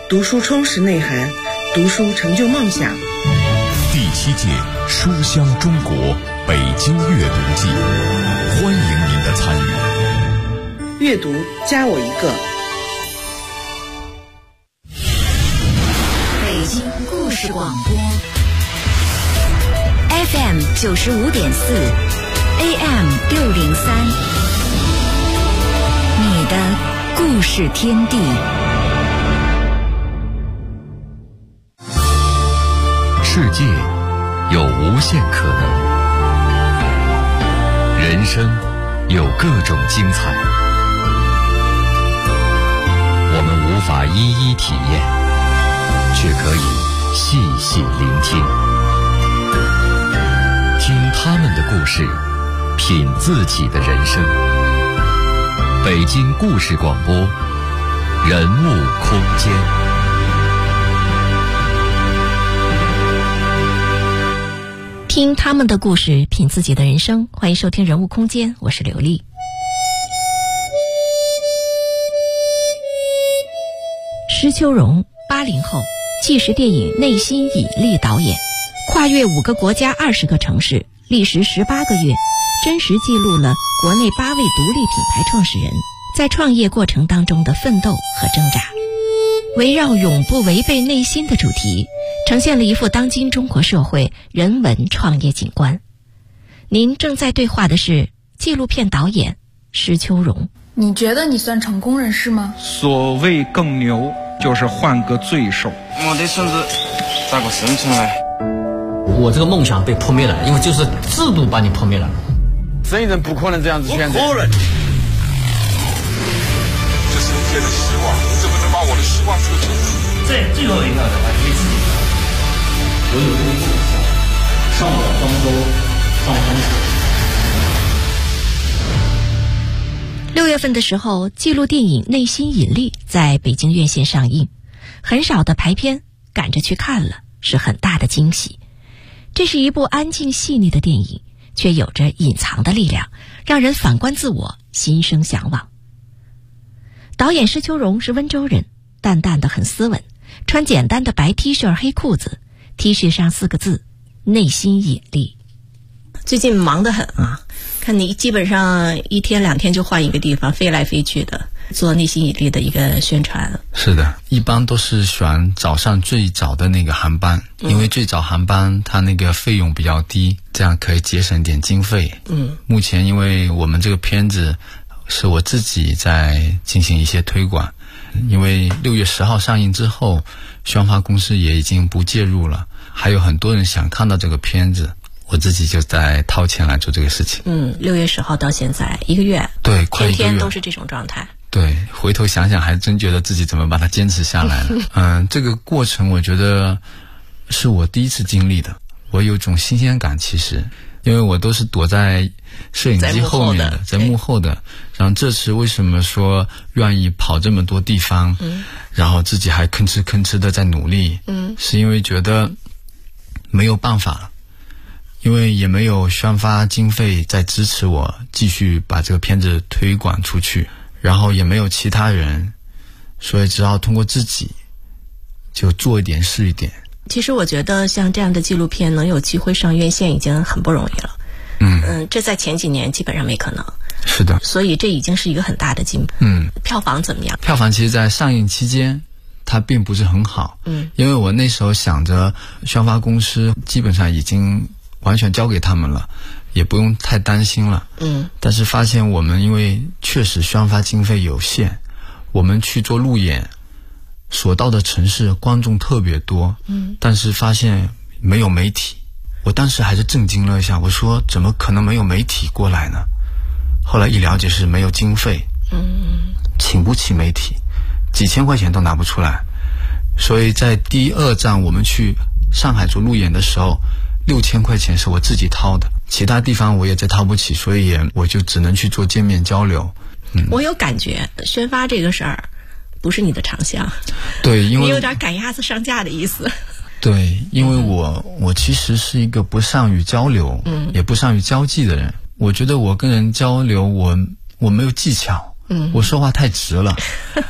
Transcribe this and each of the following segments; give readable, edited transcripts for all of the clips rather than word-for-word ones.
读书充实内涵，读书成就梦想。 第7届书香中国北京阅读季，欢迎您的参与。 阅读加我一个。 北京故事广播 FM 95.4 AM 603，你的故事天地。 世界有无限可能，人生有各种精彩，我们无法一一体验，却可以细细聆听，听他们的故事，品自己的人生。北京故事广播，人物空间。 听他们的故事，品自己的人生。欢迎收听人物空间，我是刘丽。施秋荣，80后，纪实电影《内心引力》导演，跨越5个国家20个城市，历时18个月，真实记录了国内8位独立品牌创始人在创业过程当中的奋斗和挣扎。围绕永不违背内心的主题，呈现了一幅当今中国社会人文创业景观。您正在对话的是纪录片导演施秋荣。 你觉得你算成功人士吗？ 所谓更牛，就是换个罪受。 我的孙子咋个生存来？ 我这个梦想被破灭了，因为就是制度把你破灭了。 生意人不可能这样子选择。 这是无限的希望，你怎么能把我的希望撤走？ 在最后一刻的话，你自己，我有这个梦想，上我方舟，上方水。6月份的时候，纪录电影《内心引力》在北京院线上映，很少的排片赶着去看了，是很大的惊喜。这是一部安静细腻的电影，却有着隐藏的力量，让人反观自我，心生向往。导演施秋荣是温州人，淡淡的很斯文，穿简单的白 T 恤黑裤子，T 恤上4个字：内心引力。最近忙得很啊，看你基本上1天2天就换一个地方，飞来飞去的，做内心引力的一个宣传。 是的，一般都是选早上最早的那个航班，因为最早航班它那个费用比较低，这样可以节省点经费。目前因为我们这个片子是我自己在进行一些推广，因为6月10号上映之后，宣发公司也已经不介入了，还有很多人想看到这个片子，我自己就在掏钱来做这个事情。 6月10号到现在1个月， 对，快1个月， 天天都是这种状态。 对，回头想想还真觉得自己怎么把它坚持下来了。这个过程我觉得是我第一次经历的，我有种新鲜感。其实因为我都是躲在摄影机后面的，在幕后的，然后这次为什么说愿意跑这么多地方，然后自己还吭哧吭哧的在努力，是因为觉得没有办法了，因为也没有宣发经费在支持我继续把这个片子推广出去，然后也没有其他人，所以只好通过自己就做一点是一点。 其实我觉得像这样的纪录片能有机会上院线已经很不容易了。这在前几年基本上没可能。 是的， 所以这已经是一个很大的进步。票房怎么样？ 票房其实在上映期间它并不是很好。因为我那时候想着宣发公司基本上已经完全交给他们了，也不用太担心了。但是发现我们因为确实宣发经费有限，我们去做路演，所到的城市观众特别多，但是发现没有媒体。我当时还是震惊了一下，我说怎么可能没有媒体过来呢？后来一了解是没有经费，请不起媒体，几千块钱都拿不出来。所以在第2站我们去上海做路演的时候，6000块钱是我自己掏的，其他地方我也再掏不起，所以我就只能去做见面交流。 我有感觉宣发这个事儿不是你的长项。 对，因为你有点赶鸭子上架的意思。 对，因为我其实是一个不善于交流，也不善于交际的人。我觉得我跟人交流，我没有技巧，我说话太直了。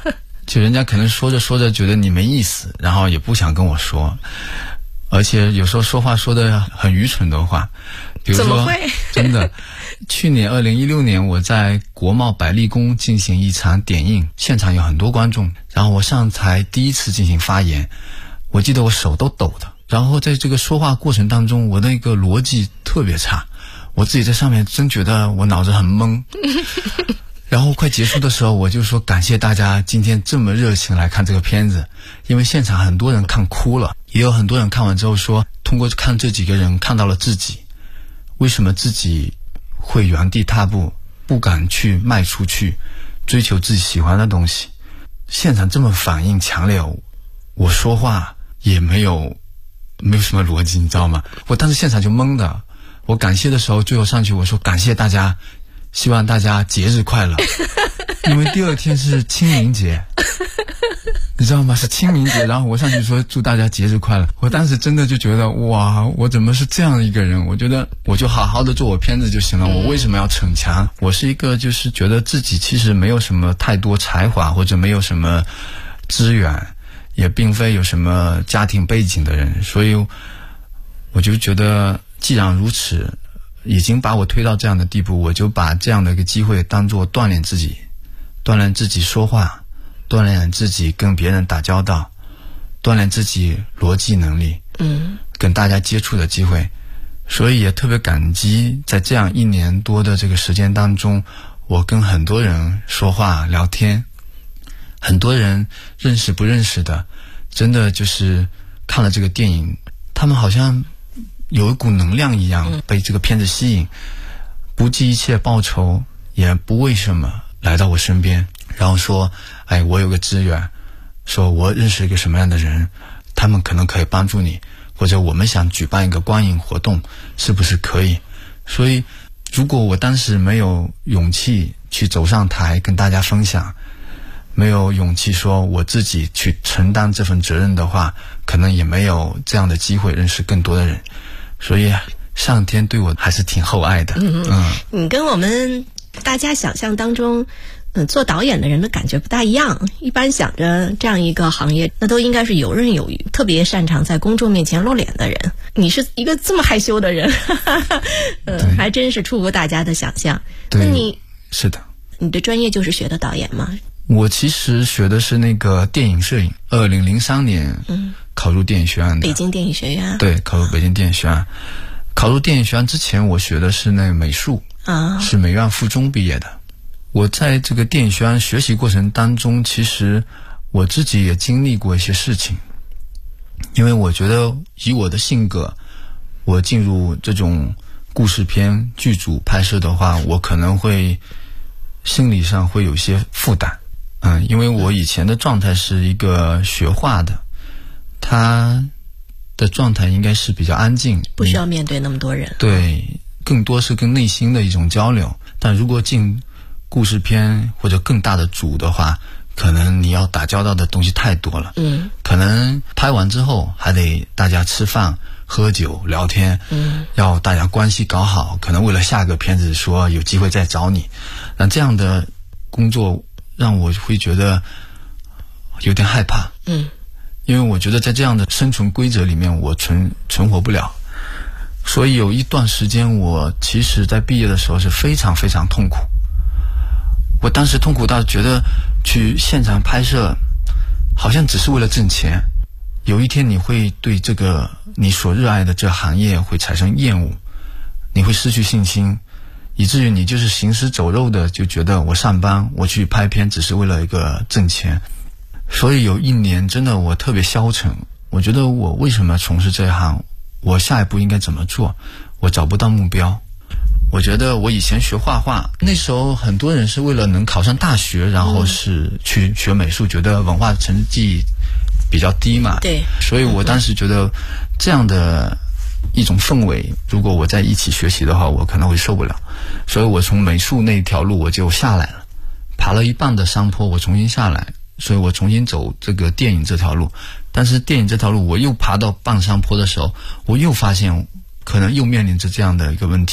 就人家可能说着说着觉得你没意思，然后也不想跟我说，而且有时候说话说的很愚蠢的话，比如说怎么会真的去年2016年我在国贸百丽宫进行一场点映，现场有很多观众，然后我上台第一次进行发言，我记得我手都抖的，然后在这个说话过程当中我的一个逻辑特别差，我自己在上面真觉得我脑子很懵然后快结束的时候我就说感谢大家今天这么热情来看这个片子，因为现场很多人看哭了，也有很多人看完之后说通过看这几个人看到了自己，为什么自己会原地踏步，不敢去迈出去追求自己喜欢的东西。现场这么反应强烈，我说话也没有什么逻辑，你知道吗？我当时现场就懵的。我感谢的时候最后上去我说感谢大家，希望大家节日快乐因为第二天是清明节你知道吗？是清明节，然后我上去说祝大家节日快乐。我当时真的就觉得哇，我怎么是这样一个人？我觉得我就好好的做我片子就行了，我为什么要逞强？我是一个就是觉得自己其实没有什么太多才华，或者没有什么资源，也并非有什么家庭背景的人，所以我就觉得既然如此，已经把我推到这样的地步，我就把这样的一个机会当作锻炼自己说话，锻炼自己跟别人打交道，锻炼自己逻辑能力，跟大家接触的机会。所以也特别感激在这样1年多的这个时间当中，我跟很多人说话聊天，很多人认识不认识的，真的就是看了这个电影，他们好像有一股能量一样被这个片子吸引，不计一切报酬，也不为什么来到我身边，然后说哎，我有个资源，说我认识一个什么样的人，他们可能可以帮助你，或者我们想举办一个观影活动，是不是可以？所以如果我当时没有勇气去走上台跟大家分享，没有勇气说我自己去承担这份责任的话，可能也没有这样的机会认识更多的人。所以上天对我还是挺厚爱的。 你跟我们大家想象当中做导演的人的感觉不大一样，一般想着这样一个行业那都应该是游刃有余，特别擅长在公众面前露脸的人，你是一个这么害羞的人还真是出乎大家的想象。那你是的， 你的专业就是学的导演吗？ 我其实学的是那个电影摄影，2003年考入电影学院的， 北京电影学院。 对，考入北京电影学院。考入电影学院之前我学的是那个美术是美院附中毕业的。我在这个电影学院学习过程当中，其实我自己也经历过一些事情，因为我觉得以我的性格，我进入这种故事片剧组拍摄的话，我可能会心理上会有些负担。因为我以前的状态是一个学画的，他的状态应该是比较安静， 不需要面对那么多人。 对，更多是跟内心的一种交流。但如果进故事片或者更大的组的话，可能你要打交道的东西太多了。可能拍完之后还得大家吃饭喝酒聊天，要大家关系搞好，可能为了下个片子说有机会再找你。那这样的工作让我会觉得有点害怕。因为我觉得在这样的生存规则里面我存活不了，所以有一段时间我其实在毕业的时候是非常非常痛苦。我当时痛苦到觉得去现场拍摄好像只是为了挣钱，有一天你会对这个你所热爱的这行业会产生厌恶，你会失去信心，以至于你就是行尸走肉的就觉得我上班我去拍片只是为了一个挣钱。所以有1年真的我特别消沉，我觉得我为什么从事这一行，我下一步应该怎么做，我找不到目标。我觉得我以前学画画，那时候很多人是为了能考上大学，然后是去学美术，觉得文化成绩比较低嘛。 对， 所以我当时觉得这样的一种氛围，如果我在一起学习的话，我可能会受不了。所以我从美术那条路我就下来了，爬了一半的山坡我重新下来，所以我重新走这个电影这条路。但是电影这条路我又爬到半山坡的时候，我又发现可能又面临着这样的一个问题，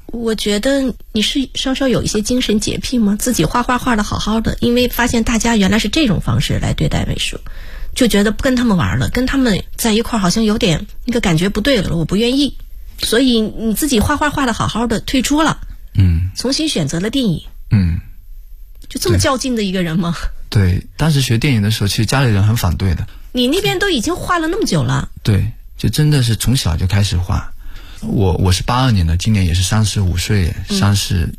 我觉得你是稍稍有一些精神洁癖吗？自己画画的好好的，因为发现大家原来是这种方式来对待美术，就觉得不跟他们玩了，跟他们在一块好像有点那个感觉不对了，我不愿意，所以你自己画画的好好的退出了，重新选择了电影，就这么较劲的一个人吗？ 对，当时学电影的时候，其实家里人很反对的。 你那边都已经画了那么久了？ 对，就真的是从小就开始画。我是82年的，今年也是35岁，是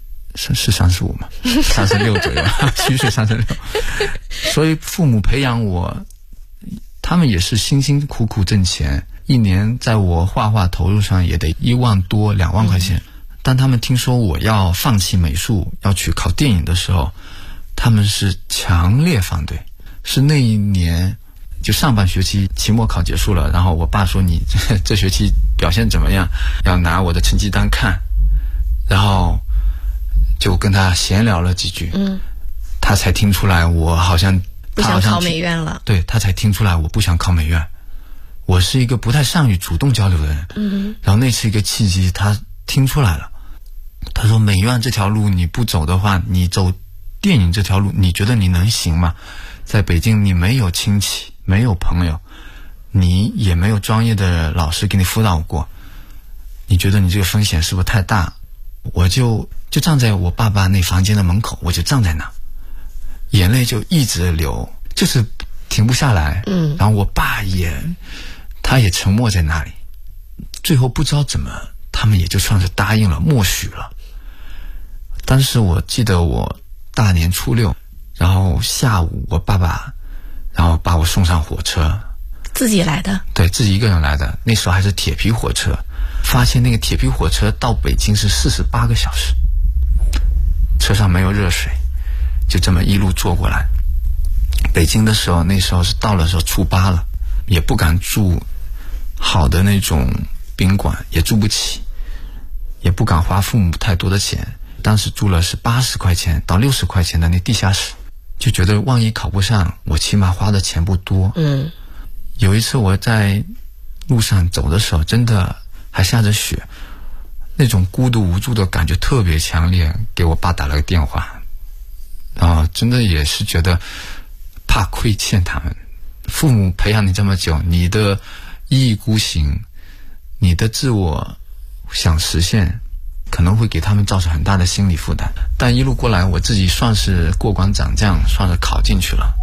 35嘛，36左右，虚岁36。所以父母培养我，他们也是辛辛苦苦挣钱，一年在我画画投入上也得1万多2万块钱。当他们听说我要放弃美术，要去考电影的时候，他们是强烈反对。是那一年就上半学期期末考结束了，然后我爸说你这学期表现怎么样，要拿我的成绩单看，然后就跟他闲聊了几句，他才听出来我好像不想考美院了。 对，他才听出来我不想考美院，我是一个不太善于主动交流的人。然后那是一个契机，他听出来了，他说美院这条路你不走的话，你走电影这条路你觉得你能行吗？在北京你没有亲戚，没有朋友，你也没有专业的老师给你辅导过，你觉得你这个风险是不是太大？我就站在我爸爸那房间的门口，我就站在那，眼泪就一直流，就是停不下来。然后我爸他也沉默在那里，最后不知道怎么他们也就算是答应了，默许了。当时我记得我大年初6，然后下午我爸爸然后把我送上火车。 自己来的？对， 自己一个人来的，那时候还是铁皮火车。发现那个铁皮火车到北京是48个小时，车上没有热水，就这么一路坐过来。北京的时候，那时候是到了时候初8了，也不敢住好的那种宾馆，也住不起，也不敢花父母太多的钱。当时住了是80块钱到60块钱的那地下室，就觉得万一考不上，我起码花的钱不多。有一次我在路上走的时候，真的还下着雪，那种孤独无助的感觉特别强烈，给我爸打了个电话，然后真的也是觉得怕亏欠他们，父母培养你这么久，你的一意孤行，你的自我想实现，可能会给他们造成很大的心理负担。但一路过来，我自己算是过关斩将，算是考进去了。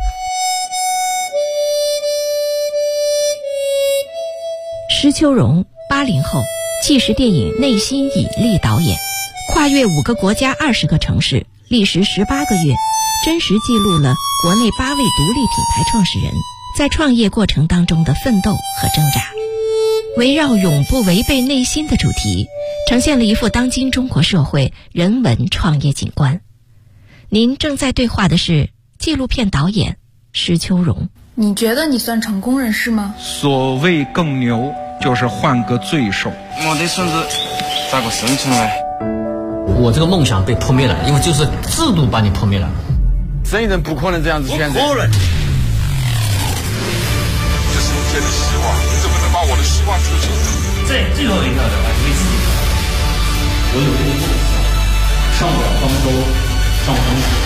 施秋荣，80后，纪实电影内心引力导演，跨越5个国家20个城市，历时18个月，真实记录了国内8位独立品牌创始人在创业过程当中的奋斗和挣扎。围绕永不违背内心的主题，呈现了一幅当今中国社会人文创业景观。您正在对话的是纪录片导演施秋荣。 你觉得你算成功人士吗？ 所谓更牛，就是换个罪受。 我的孙子咋个生存嘞？ 我这个梦想被破灭了，因为就是制度把你破灭了。 生意人不可能这样子选择。 这是无限的希望，你怎么能把我的希望付出？ 在最后一条的话，为自己的，我有这个梦想，上不了方舟，上方舟。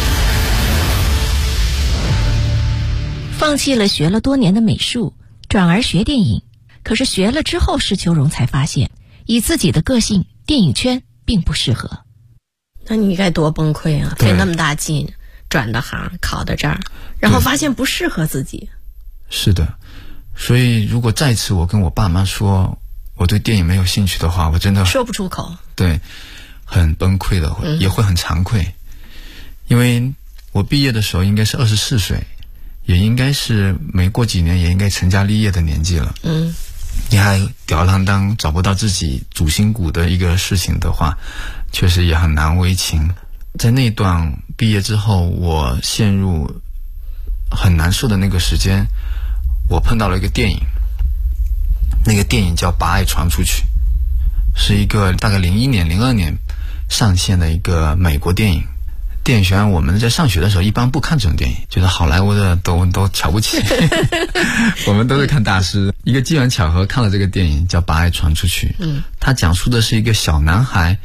放弃了学了多年的美术，转而学电影。可是学了之后，施秋荣才发现，以自己的个性，电影圈并不适合。那你该多崩溃啊！费那么大劲，转的行，考到这儿，然后发现不适合自己。 是的，所以如果再次我跟我爸妈说我对电影没有兴趣的话，我真的说不出口。 对，很崩溃的，也会很惭愧。因为我毕业的时候应该是24岁。也应该是没过几年也应该成家立业的年纪了。你还吊儿郎当找不到自己主心骨的一个事情的话，确实也很难为情。在那段毕业之后，我陷入很难受的那个时间，我碰到了一个电影，那个电影叫《把爱传出去》，是一个大概01年02年上线的一个美国电影。电影学院我们在上学的时候一般不看这种电影，觉得好莱坞的都瞧不起我们都是看大师。一个机缘巧合看了这个电影叫《把爱传出去》，它讲述的是一个小男孩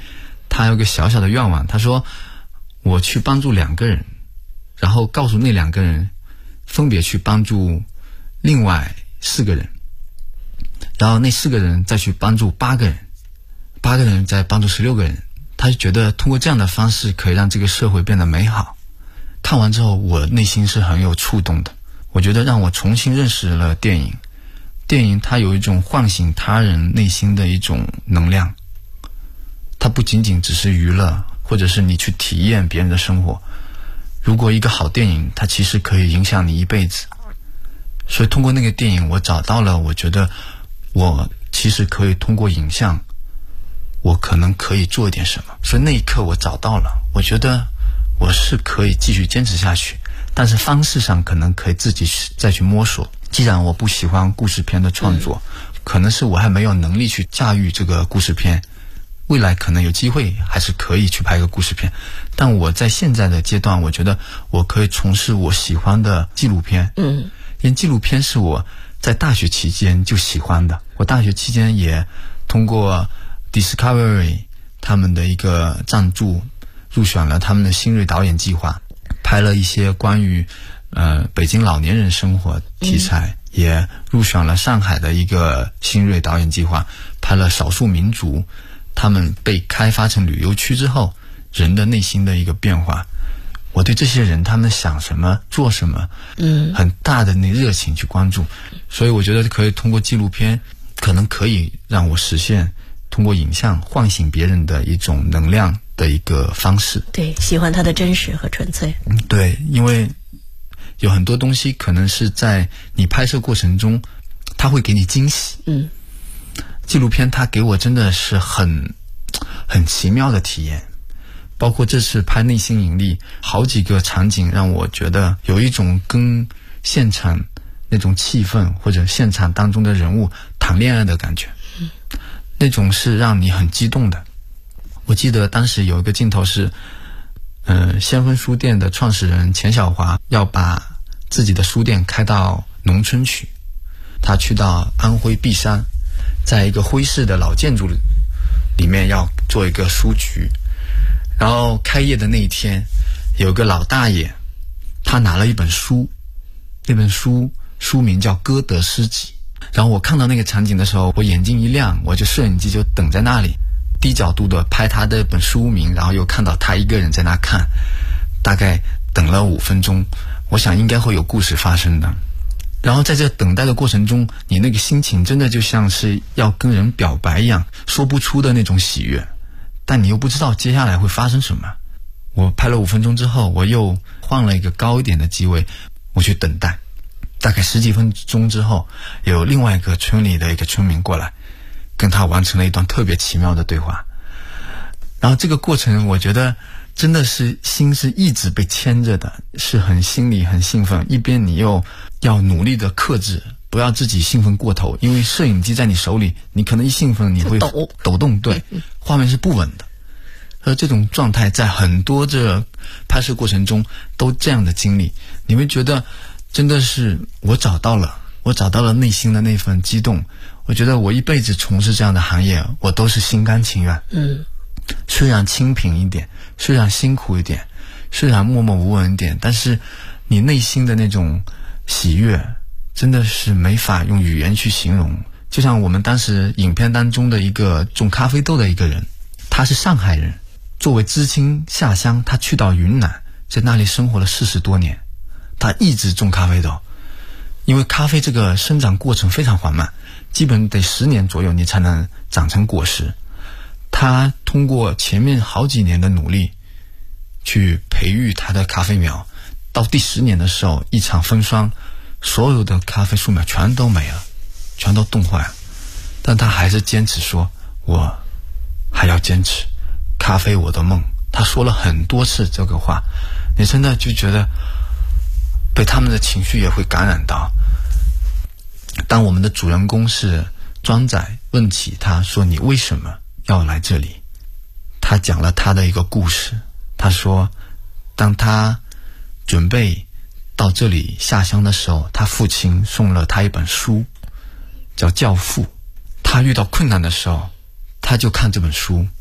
他有个小小的愿望，他说我去帮助2个人，然后告诉那2个人分别去帮助另外4个人，然后那4个人再去帮助8个人，8个人再帮助16个人。他就觉得通过这样的方式可以让这个社会变得美好。看完之后我内心是很有触动的，我觉得让我重新认识了电影。电影它有一种唤醒他人内心的一种能量，它不仅仅只是娱乐，或者是你去体验别人的生活。如果一个好电影，它其实可以影响你一辈子。所以通过那个电影，我找到了，我觉得我其实可以通过影像，我可能可以做一点什么。所以那一刻我找到了，我觉得我是可以继续坚持下去，但是方式上可能可以自己再去摸索。既然我不喜欢故事片的创作，可能是我还没有能力去驾驭这个故事片，未来可能有机会还是可以去拍个故事片，但我在现在的阶段，我觉得我可以从事我喜欢的纪录片。因为纪录片是我在大学期间就喜欢的，我大学期间也通过 Discovery 他们的一个赞助，入选了他们的新锐导演计划，拍了一些关于北京老年人生活题材，也入选了上海的一个新锐导演计划，拍了少数民族他们被开发成旅游区之后人的内心的一个变化。我对这些人他们想什么做什么很大的那热情去关注，所以我觉得可以通过纪录片可能可以让我实现通过影像唤醒别人的一种能量的一个方式。 对，喜欢它的真实和纯粹。 对，因为有很多东西可能是在你拍摄过程中它会给你惊喜。纪录片它给我真的是很奇妙的体验，包括这次拍内心引力，好几个场景让我觉得有一种跟现场那种气氛或者现场当中的人物谈恋爱的感觉，那种是让你很激动的。我记得当时有一个镜头是先锋书店的创始人钱小华要把自己的书店开到农村去，他去到安徽璧山，在一个徽式的老建筑里面要做一个书局，然后开业的那一天有个老大爷，他拿了一本书，那本书名叫《歌德诗集》。然后我看到那个场景的时候，我眼睛一亮，我就摄影机就等在那里，低角度的拍他的本书名，然后又看到他一个人在那看，大概等了5分钟，我想应该会有故事发生的。然后在这等待的过程中，你那个心情真的就像是要跟人表白一样，说不出的那种喜悦，但你又不知道接下来会发生什么。我拍了5分钟之后，我又换了一个高一点的机位，我去等待。大概10几分钟之后，有另外一个村里的一个村民过来，跟他完成了一段特别奇妙的对话。然后这个过程我觉得真的是心是一直被牵着的，是很心里很兴奋，一边你又要努力的克制，不要自己兴奋过头，因为摄影机在你手里，你可能一兴奋你会抖动，对，画面是不稳的。而这种状态在很多这拍摄过程中都这样的经历，你会觉得真的是我找到了内心的那份激动。我觉得我一辈子从事这样的行业，我都是心甘情愿。虽然清贫一点，虽然辛苦一点，虽然默默无闻一点，但是你内心的那种喜悦真的是没法用语言去形容。就像我们当时影片当中的一个种咖啡豆的一个人，他是上海人，作为知青下乡，他去到云南，在那里生活了40多年，他一直种咖啡豆。因为咖啡这个生长过程非常缓慢，基本得10年左右你才能长成果实。他通过前面好几年的努力去培育他的咖啡苗，到第10年的时候，一场风霜，所有的咖啡树苗全都没了，全都冻坏了。但他还是坚持说，我还要坚持，咖啡我的梦。他说了很多次这个话，你真的就觉得被他们的情绪也会感染到。当我们的主人公是庄仔问起他说，你为什么要来这里，他讲了他的一个故事。他说当他准备到这里下乡的时候，他父亲送了他一本书叫《教父》，他遇到困难的时候他就看这本书，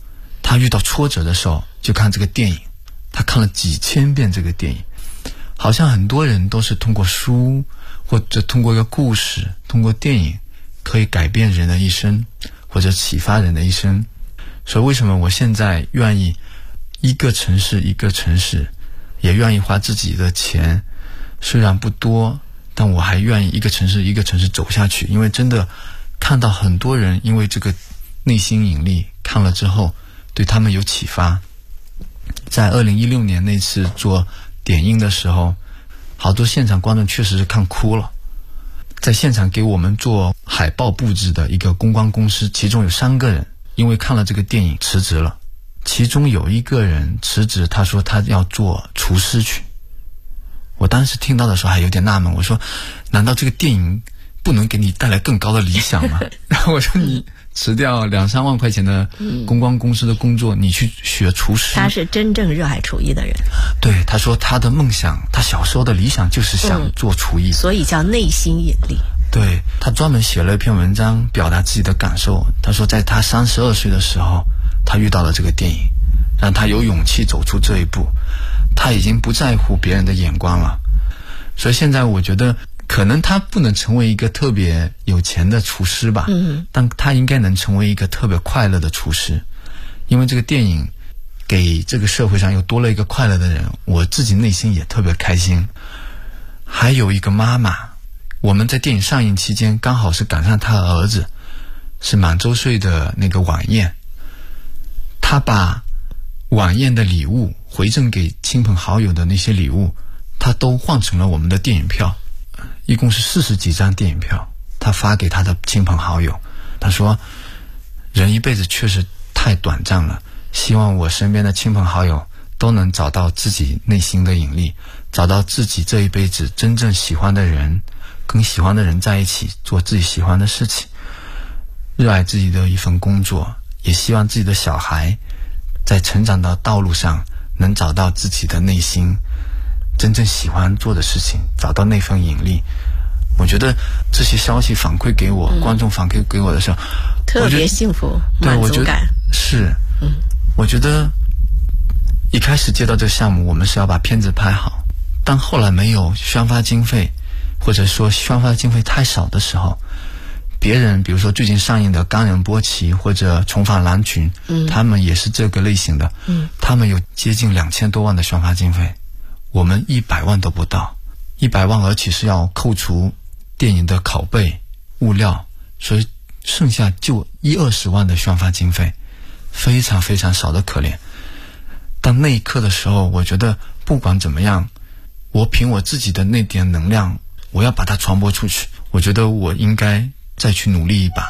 他遇到挫折的时候就看这个电影，他看了几千遍这个电影。好像很多人都是通过书或者通过一个故事，通过电影可以改变人的一生，或者启发人的一生。所以为什么我现在愿意一个城市一个城市，也愿意花自己的钱，虽然不多，但我还愿意一个城市一个城市走下去。因为真的看到很多人因为这个内心引力看了之后对他们有启发。在2016年那次做点映的时候，好多现场观众确实是看哭了。在现场给我们做海报布置的一个公关公司，其中有3个人因为看了这个电影辞职了。其中有一个人辞职，他说他要做厨师去。我当时听到的时候还有点纳闷，我说难道这个电影不能给你带来更高的理想吗？然后我说你辞掉2-3万块钱的公关公司的工作，你去学厨师。 他是真正热爱厨艺的人。 对，他说他的梦想，他小时候的理想就是想做厨艺， 所以叫内心引力。 对，他专门写了一篇文章表达自己的感受。他说在他32岁的时候他遇到了这个电影，让他有勇气走出这一步。他已经不在乎别人的眼光了。所以现在我觉得可能他不能成为一个特别有钱的厨师吧，但他应该能成为一个特别快乐的厨师。因为这个电影给这个社会上又多了一个快乐的人，我自己内心也特别开心。还有一个妈妈，我们在电影上映期间刚好是赶上他儿子是满周岁的那个晚宴，他把晚宴的礼物回赠给亲朋好友的那些礼物，他都换成了我们的电影票，一共是40几张电影票，他发给他的亲朋好友。他说人一辈子确实太短暂了，希望我身边的亲朋好友都能找到自己内心的引力，找到自己这一辈子真正喜欢的人，跟喜欢的人在一起，做自己喜欢的事情，热爱自己的一份工作。也希望自己的小孩在成长的道路上能找到自己的内心真正喜欢做的事情，找到那份引力。我觉得这些消息反馈给我，观众反馈给我的时候， 特别幸福，满足感。 是，我觉得一开始接到这个项目，我们是要把片子拍好，但后来没有宣发经费，或者说宣发经费太少的时候，别人比如说最近上映的《冈仁波齐》或者《重返狼群》，他们也是这个类型的，他们有接近2000多万的宣发经费，我们100万都不到，100万而且是要扣除电影的拷贝物料，所以剩下就10-20万的宣发经费，非常非常少的可怜。但那一刻的时候，我觉得不管怎么样，我凭我自己的那点能量，我要把它传播出去，我觉得我应该再去努力一把。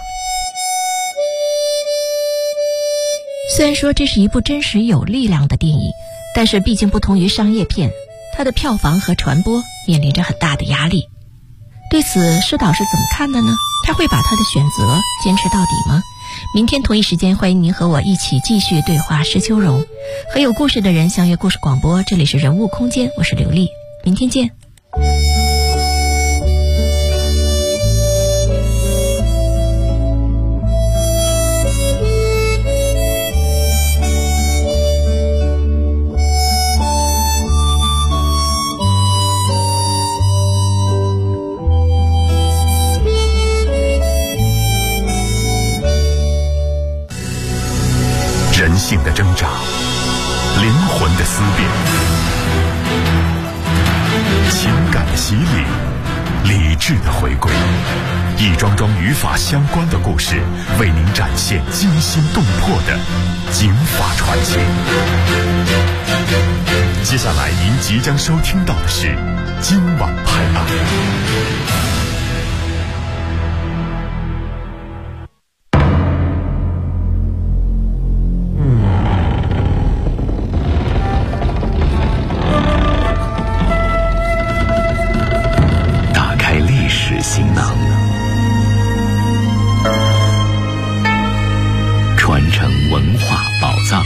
虽然说这是一部真实有力量的电影，但是毕竟不同于商业片，它的票房和传播面临着很大的压力。对此施导是怎么看的呢？他会把他的选择坚持到底吗？明天同一时间，欢迎您和我一起继续对话施秋荣，和有故事的人相约故事广播。这里是人物空间，我是刘丽，明天见。 人性的挣扎，灵魂的思辨，情感的洗礼，理智的回归，一桩桩与法相关的故事，为您展现惊心动魄的警法传奇。接下来您即将收听到的是今晚拍案。行囊，传承文化宝藏。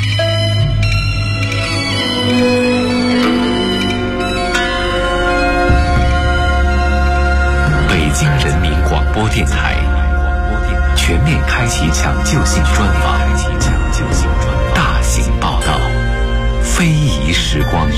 北京人民广播电台全面开启抢救性专访，大非遗时光。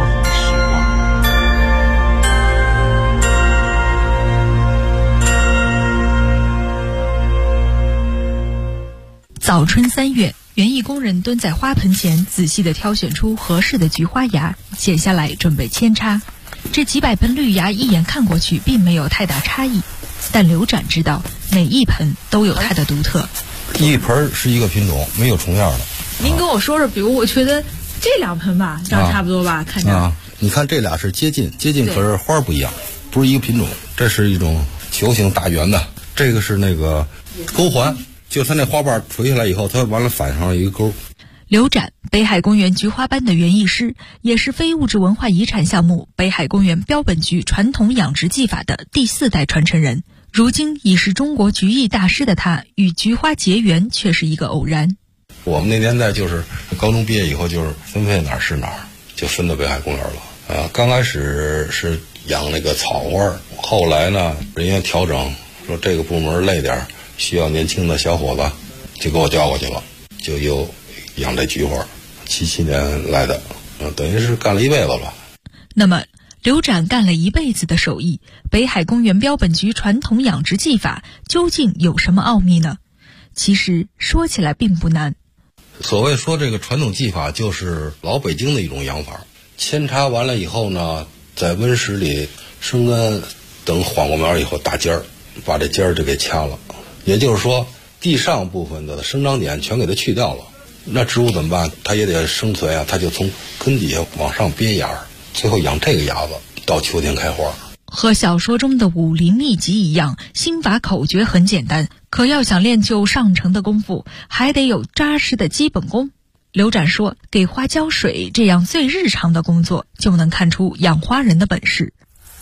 早春3月，园艺工人蹲在花盆前，仔细地挑选出合适的菊花芽，剪下来准备扦插。这几百盆绿芽一眼看过去并没有太大差异，但刘展知道每一盆都有它的独特。 一盆是一个品种，没有重样的。 您跟我说说，比如我觉得这2盆吧，这样差不多吧，看着。 你看这俩是接近，可是花不一样，不是一个品种。这是一种球形大圆的，这个是那个钩环。就它那花瓣垂下来以后，它完了反上了一个钩。 刘展，北海公园菊花班的园艺师，也是非物质文化遗产项目北海公园标本菊传统养殖技法的第4代传承人。如今已是中国菊艺大师的他，与菊花结缘却是一个偶然。 我们那年代就是高中毕业以后，就是分配哪儿是哪儿，就分到北海公园了。刚开始是养那个草花，后来呢，人家调整说这个部门累点，需要年轻的小伙子，就给我调过去了，就又养这菊花。77年来的，等于是干了一辈子了。 那么刘展干了一辈子的手艺，北海公园标本菊传统养殖技法究竟有什么奥秘呢？其实说起来并不难。 所谓说这个传统技法，就是老北京的一种养法。扦插完了以后呢，在温室里生根，等缓过苗以后打尖儿，把这尖儿就给掐了。也就是说，地上部分的生长点全给它去掉了。那植物怎么办？它也得生存啊，它就从根底下往上憋芽，最后养这个芽子，到秋天开花。 和小说中的武林秘籍一样，心法口诀很简单，可要想练就上乘的功夫，还得有扎实的基本功。刘展说，给花浇水这样最日常的工作，就能看出养花人的本事。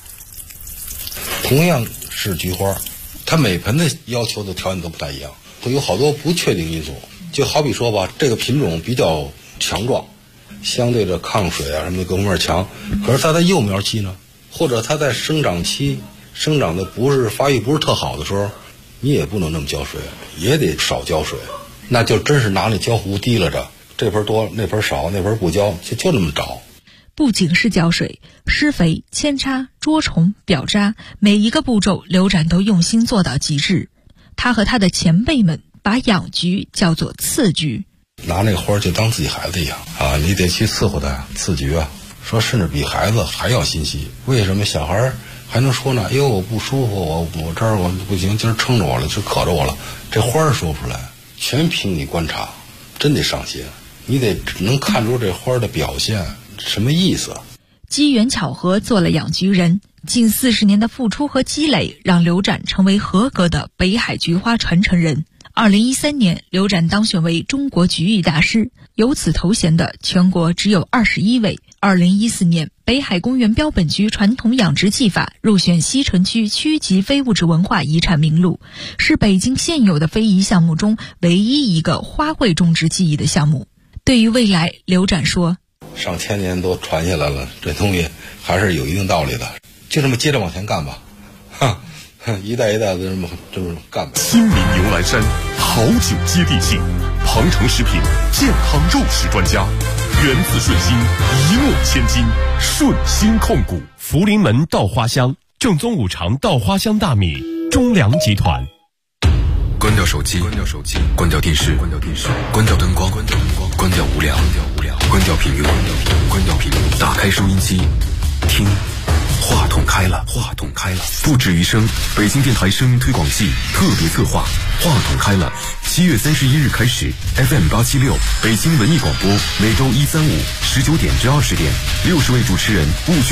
同样是菊花，它每盆的要求的条件都不太一样，会有好多不确定因素。就好比说吧，这个品种比较强壮，相对的抗水啊什么的各方面强，可是它在幼苗期呢，或者它在生长期生长的发育不是特好的时候，你也不能那么浇水，也得少浇水，那就真是拿那浇壶提拉着，这盆多那盆少，那盆不浇，就那么找。 不仅是浇水，施肥、扦插、捉虫、表扎，每一个步骤刘展都用心做到极致。他和他的前辈们把养菊叫做刺菊， 拿那个花就当自己孩子一样啊，你得去伺候它，刺菊啊，说甚至比孩子还要心细。为什么小孩还能说呢？我不舒服，我这儿我不行，今儿撑着我了，就渴着我了。这花说不出来，全凭你观察，真得上心，你得能看出这花的表现什么意思。 机缘巧合做了养菊人，近40年的付出和积累，让刘展成为合格的北海菊花传承人。2013年，刘展当选为中国菊艺大师，有此头衔的全国只有21位。2014年，北海公园标本菊传统养殖技法入选西城区区级非物质文化遗产名录，是北京现有的非遗项目中唯一一个花卉种植技艺的项目。对于未来，刘展说， 上千年都传下来了，这东西还是有一定道理的，就这么接着往前干吧，一代一代的这么干吧。 亲民牛栏山，好酒接地气，庞城食品健康肉食专家，源自顺心，一诺千金，顺心控股。 福临门稻花香，正宗五常稻花香大米，中粮集团。 关掉手机，关掉电视，关掉灯光，关掉无聊，关掉频率，打开收音机，听。话筒开了，不止于声，北京电台声音推广季特别策划，话筒开了，7月31日开始 ，FM 876北京文艺广播，每周1、3、5 19点至20点，60位主持人不拘